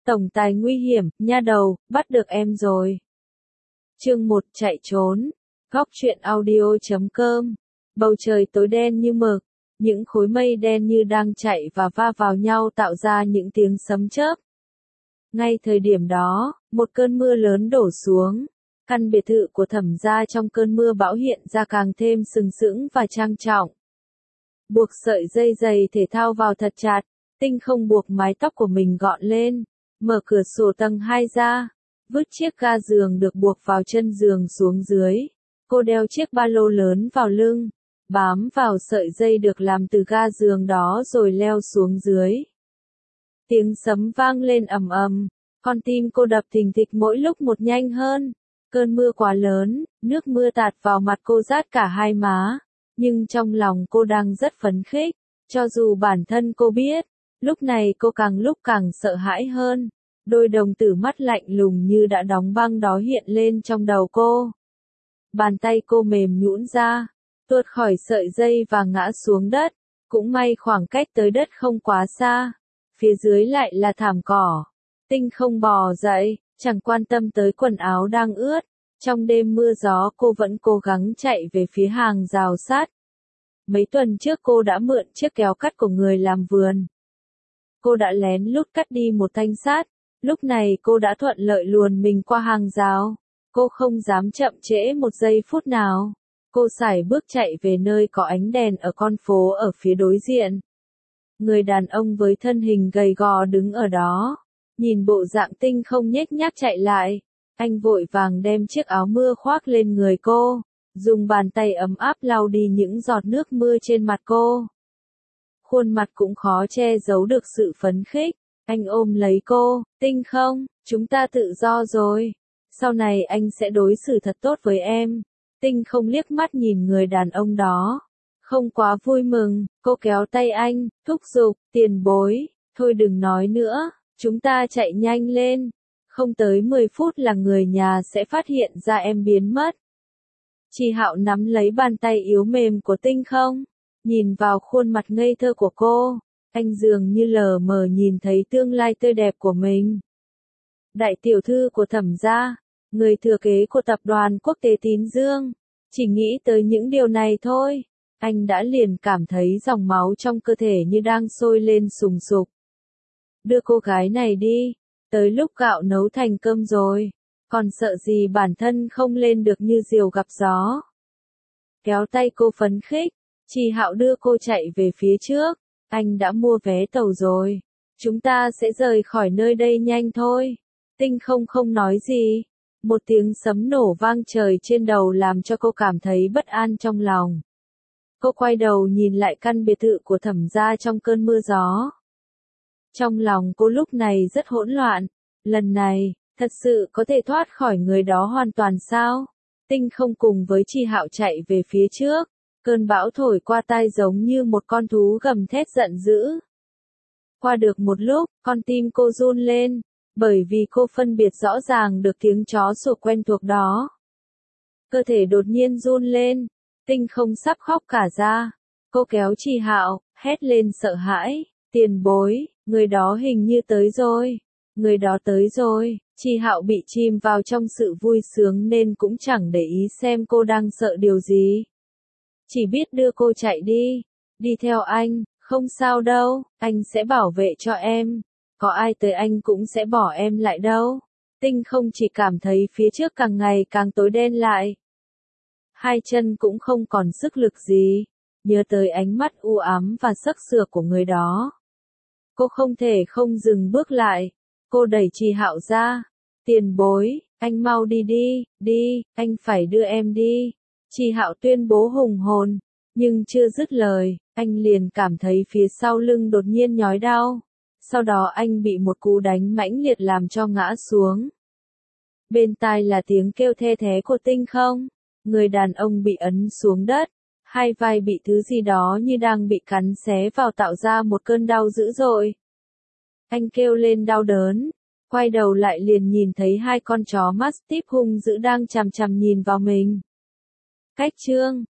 Tổng tài nguy hiểm, nha đầu, bắt được em rồi. Chương 1 chạy trốn. Góc truyện audio.com. Bầu trời tối đen như mực, những khối mây đen như đang chạy và va vào nhau tạo ra những tiếng sấm chớp. Ngay thời điểm đó, một cơn mưa lớn đổ xuống. Căn biệt thự của Thẩm gia trong cơn mưa bão hiện ra càng thêm sừng sững và trang trọng. Buộc sợi dây giày thể thao vào thật chặt, Tinh không buộc mái tóc của mình gọn lên, mở cửa sổ tầng 2 ra, vứt chiếc ga giường được buộc vào chân giường xuống dưới. Cô đeo chiếc ba lô lớn vào lưng, bám vào sợi dây được làm từ ga giường đó rồi leo xuống dưới. Tiếng sấm vang lên ầm ầm, con tim cô đập thình thịch mỗi lúc một nhanh hơn. Cơn mưa quá lớn, nước mưa tạt vào mặt cô rát cả hai má, nhưng trong lòng cô đang rất phấn khích, cho dù bản thân cô biết, lúc này cô càng lúc càng sợ hãi hơn. Đôi đồng tử mắt lạnh lùng như đã đóng băng đó hiện lên trong đầu cô. Bàn tay cô mềm nhũn ra, tuột khỏi sợi dây và ngã xuống đất, cũng may khoảng cách tới đất không quá xa, phía dưới lại là thảm cỏ. Tinh không bò dậy, chẳng quan tâm tới quần áo đang ướt, trong đêm mưa gió cô vẫn cố gắng chạy về phía hàng rào sắt. Mấy tuần trước cô đã mượn chiếc kéo cắt của người làm vườn. Cô đã lén lút cắt đi một thanh sắt, lúc này cô đã thuận lợi luồn mình qua hàng rào. Cô không dám chậm trễ một giây phút nào. Cô sải bước chạy về nơi có ánh đèn ở con phố ở phía đối diện. Người đàn ông với thân hình gầy gò đứng ở đó. Nhìn bộ dạng Tinh không nhếch nhác chạy lại. Anh vội vàng đem chiếc áo mưa khoác lên người cô, dùng bàn tay ấm áp lau đi những giọt nước mưa trên mặt cô. Khuôn mặt cũng khó che giấu được sự phấn khích. Anh ôm lấy cô, Tinh không, chúng ta tự do rồi. Sau này anh sẽ đối xử thật tốt với em. Tinh không liếc mắt nhìn người đàn ông đó. Không quá vui mừng, cô kéo tay anh, thúc giục, tiền bối, thôi đừng nói nữa, chúng ta chạy nhanh lên. Không tới 10 phút là người nhà sẽ phát hiện ra em biến mất. Chị Hạo nắm lấy bàn tay yếu mềm của Tinh không, nhìn vào khuôn mặt ngây thơ của cô, anh dường như lờ mờ nhìn thấy tương lai tươi đẹp của mình. Đại tiểu thư của Thẩm gia, người thừa kế của tập đoàn Quốc tế Tín Dương, chỉ nghĩ tới những điều này thôi, anh đã liền cảm thấy dòng máu trong cơ thể như đang sôi lên sùng sục. Đưa cô gái này đi, tới lúc gạo nấu thành cơm rồi, còn sợ gì bản thân không lên được như diều gặp gió. Kéo tay cô phấn khích, Trì Hạo đưa cô chạy về phía trước, anh đã mua vé tàu rồi, chúng ta sẽ rời khỏi nơi đây nhanh thôi. Tinh không nói gì, một tiếng sấm nổ vang trời trên đầu làm cho cô cảm thấy bất an trong lòng. Cô quay đầu nhìn lại căn biệt thự của Thẩm gia trong cơn mưa gió. Trong lòng cô lúc này rất hỗn loạn, lần này, thật sự có thể thoát khỏi người đó hoàn toàn sao? Tinh không cùng với Trì Hạo chạy về phía trước, cơn bão thổi qua tai giống như một con thú gầm thét giận dữ. Qua được một lúc, con tim cô run lên, bởi vì cô phân biệt rõ ràng được tiếng chó sủa quen thuộc đó. Cơ thể đột nhiên run lên, Tinh không sắp khóc cả ra. Cô kéo Trì Hạo, hét lên sợ hãi, tiền bối, người đó hình như tới rồi. Người đó tới rồi. Trì Hạo bị chìm vào trong sự vui sướng nên cũng chẳng để ý xem cô đang sợ điều gì. Chỉ biết đưa cô chạy đi. Đi theo anh, không sao đâu, anh sẽ bảo vệ cho em. Có ai tới anh cũng sẽ bỏ em lại đâu. Tinh không chỉ cảm thấy phía trước càng ngày càng tối đen lại. Hai chân cũng không còn sức lực gì. Nhớ tới ánh mắt u ám và sắc sược của người đó. Cô không thể không dừng bước lại. Cô đẩy Trì Hạo ra. Tiền bối, anh mau đi đi, anh phải đưa em đi. Trì Hạo tuyên bố hùng hồn, nhưng chưa dứt lời, anh liền cảm thấy phía sau lưng đột nhiên nhói đau. Sau đó anh bị một cú đánh mãnh liệt làm cho ngã xuống. Bên tai là tiếng kêu the thé của Tinh không. Người đàn ông bị ấn xuống đất. Hai vai bị thứ gì đó như đang bị cắn xé vào tạo ra một cơn đau dữ dội. Anh kêu lên đau đớn. Quay đầu lại liền nhìn thấy hai con chó Mastiff hung dữ đang chằm chằm nhìn vào mình. Cách chương